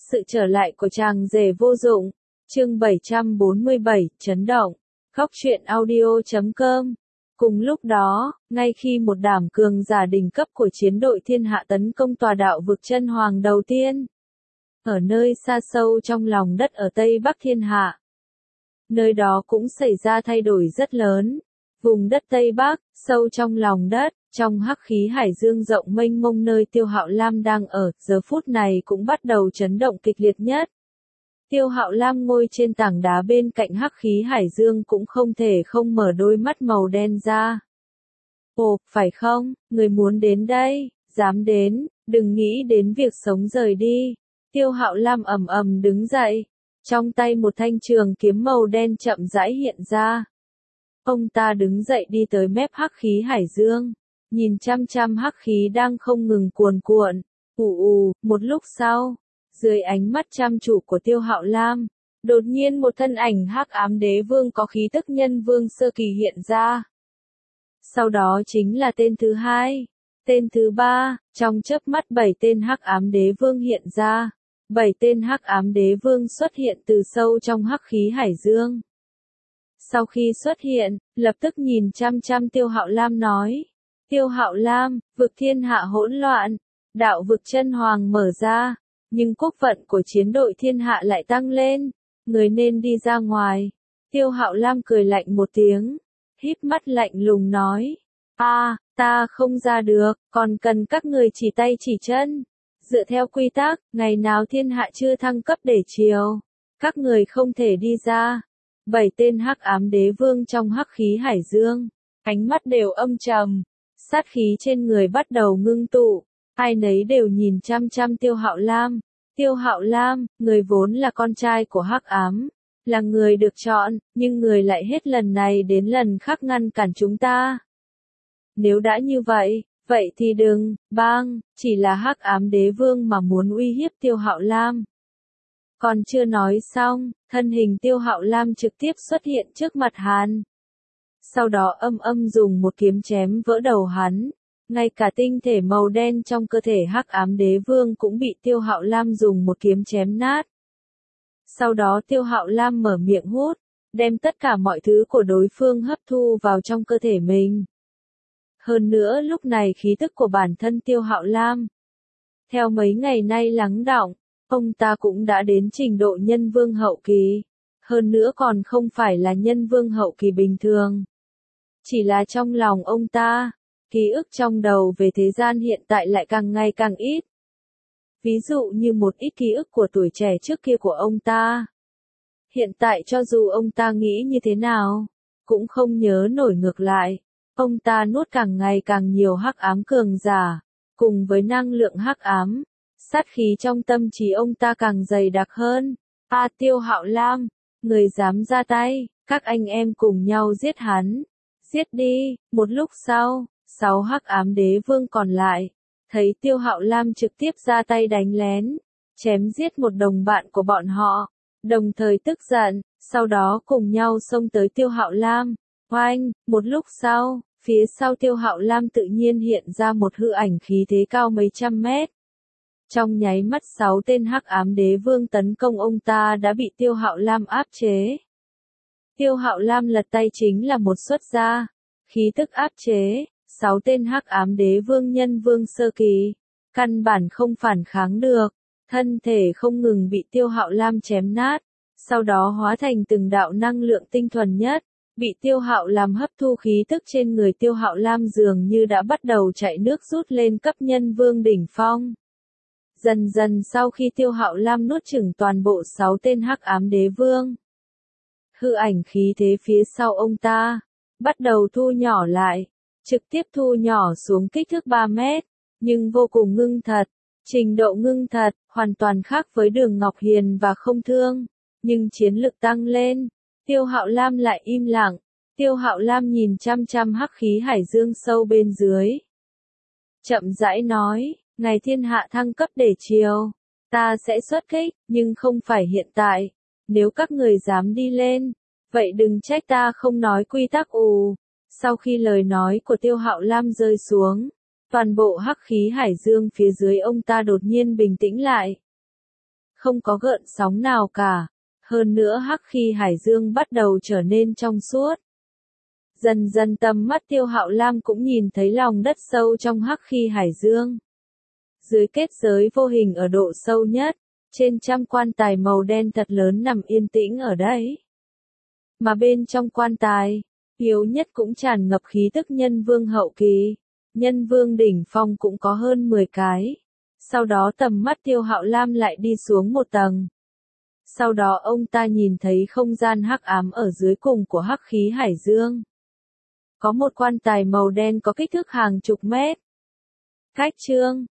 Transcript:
sự trở lại của chàng rể vô dụng. Chương 747, chấn động. Góc truyện audio.com. Cùng lúc đó, ngay khi một đảm cường giả đỉnh cấp của chiến đội thiên hạ tấn công tòa đạo vực chân hoàng đầu tiên, ở nơi xa sâu trong lòng đất ở Tây Bắc thiên hạ, nơi đó cũng xảy ra thay đổi rất lớn. Vùng đất Tây Bắc, sâu trong lòng đất, trong hắc khí hải dương rộng mênh mông nơi Tiêu Hạo Lam đang ở, giờ phút này cũng bắt đầu chấn động kịch liệt nhất. Tiêu Hạo Lam ngồi trên tảng đá bên cạnh hắc khí hải dương cũng không thể không mở đôi mắt màu đen ra. Ồ, phải không, người muốn đến đây, dám đến, đừng nghĩ đến việc sống rời đi. Tiêu Hạo Lam ầm ầm đứng dậy, trong tay một thanh trường kiếm màu đen chậm rãi hiện ra. Ông ta đứng dậy đi tới mép hắc khí hải dương, nhìn chăm chăm hắc khí đang không ngừng cuồn cuộn. Một lúc sau, dưới ánh mắt chăm chú của Tiêu Hạo Lam, đột nhiên một thân ảnh hắc ám đế vương có khí tức nhân vương sơ kỳ hiện ra. Sau đó chính là tên thứ hai, tên thứ ba, trong chớp mắt 7 tên hắc ám đế vương hiện ra. 7 tên hắc ám đế vương xuất hiện từ sâu trong hắc khí hải dương. Sau khi xuất hiện, lập tức nhìn chăm chăm Tiêu Hạo Lam nói: Tiêu Hạo Lam, vực thiên hạ hỗn loạn, đạo vực chân hoàng mở ra, nhưng quốc vận của chiến đội thiên hạ lại tăng lên, người nên đi ra ngoài. Tiêu Hạo Lam cười lạnh một tiếng, híp mắt lạnh lùng nói: ta không ra được, còn cần các người chỉ tay chỉ chân. Dựa theo quy tắc, ngày nào thiên hạ chưa thăng cấp để chiều, các người không thể đi ra. 7 tên hắc ám đế vương trong hắc khí hải dương, ánh mắt đều âm trầm, sát khí trên người bắt đầu ngưng tụ, ai nấy đều nhìn chăm chăm Tiêu Hạo Lam. Tiêu Hạo Lam, người vốn là con trai của hắc ám, là người được chọn, nhưng người lại hết lần này đến lần khác ngăn cản chúng ta. Nếu đã như vậy thì đừng, chỉ là hắc ám đế vương mà muốn uy hiếp Tiêu Hạo Lam. Còn chưa nói xong, thân hình Tiêu Hạo Lam trực tiếp xuất hiện trước mặt hắn. Sau đó dùng một kiếm chém vỡ đầu hắn, ngay cả tinh thể màu đen trong cơ thể hắc ám đế vương cũng bị Tiêu Hạo Lam dùng một kiếm chém nát. Sau đó Tiêu Hạo Lam mở miệng hút, đem tất cả mọi thứ của đối phương hấp thu vào trong cơ thể mình. Hơn nữa lúc này khí tức của bản thân Tiêu Hạo Lam, theo mấy ngày nay lắng đọng, ông ta cũng đã đến trình độ nhân vương hậu kỳ, hơn nữa còn không phải là nhân vương hậu kỳ bình thường. Chỉ là trong lòng ông ta, ký ức trong đầu về thế gian hiện tại lại càng ngày càng ít. Ví dụ như một ít ký ức của tuổi trẻ trước kia của ông ta. Hiện tại cho dù ông ta nghĩ như thế nào, cũng không nhớ nổi. Ngược lại, ông ta nuốt càng ngày càng nhiều hắc ám cường giả, cùng với năng lượng hắc ám, sát khí trong tâm trí ông ta càng dày đặc hơn. Tiêu Hạo Lam, người dám ra tay, các anh em cùng nhau giết hắn. Giết đi. Một lúc sau, 6 hắc ám đế vương còn lại, thấy Tiêu Hạo Lam trực tiếp ra tay đánh lén, chém giết một đồng bạn của bọn họ, đồng thời tức giận, sau đó cùng nhau xông tới Tiêu Hạo Lam. Oanh, một lúc sau, phía sau Tiêu Hạo Lam tự nhiên hiện ra một hư ảnh khí thế cao mấy trăm mét. Trong nháy mắt 6 tên hắc ám đế vương tấn công ông ta đã bị Tiêu Hạo Lam áp chế. Tiêu Hạo Lam lật tay chính là một xuất ra, khí tức áp chế, 6 tên hắc ám đế vương nhân vương sơ kỳ, căn bản không phản kháng được, thân thể không ngừng bị Tiêu Hạo Lam chém nát, sau đó hóa thành từng đạo năng lượng tinh thuần nhất, bị Tiêu Hạo Lam hấp thu. Khí tức trên người Tiêu Hạo Lam dường như đã bắt đầu chạy nước rút lên cấp nhân vương đỉnh phong. Dần dần sau khi Tiêu Hạo Lam nuốt chửng toàn bộ 6 tên hắc ám đế vương, hư ảnh khí thế phía sau ông ta bắt đầu thu nhỏ lại, trực tiếp thu nhỏ xuống kích thước 3 mét, nhưng vô cùng ngưng thật. Trình độ ngưng thật hoàn toàn khác với Đường Ngọc Hiền và Không Thương, nhưng chiến lực tăng lên. Tiêu Hạo Lam lại im lặng. Tiêu Hạo Lam nhìn chăm chăm hắc khí hải dương sâu bên dưới, chậm rãi nói: ngày thiên hạ thăng cấp để chiều, ta sẽ xuất kích, nhưng không phải hiện tại. Nếu các người dám đi lên, vậy đừng trách ta không nói quy tắc. Sau khi lời nói của Tiêu Hạo Lam rơi xuống, toàn bộ hắc khí hải dương phía dưới ông ta đột nhiên bình tĩnh lại. không có gợn sóng nào cả. Hơn nữa hắc khí hải dương bắt đầu trở nên trong suốt. Dần dần tầm mắt Tiêu Hạo Lam cũng nhìn thấy lòng đất sâu trong hắc khí hải dương. Dưới kết giới vô hình ở độ sâu nhất, trên trăm quan tài màu đen thật lớn nằm yên tĩnh ở đấy. Mà bên trong quan tài, yếu nhất cũng tràn ngập khí tức nhân vương hậu kỳ, nhân vương đỉnh phong cũng có hơn 10 cái. Sau đó tầm mắt Tiêu Hạo Lam lại đi xuống một tầng. Sau đó ông ta nhìn thấy không gian hắc ám ở dưới cùng của hắc khí hải dương. Có một quan tài màu đen có kích thước hàng chục mét. Cách chương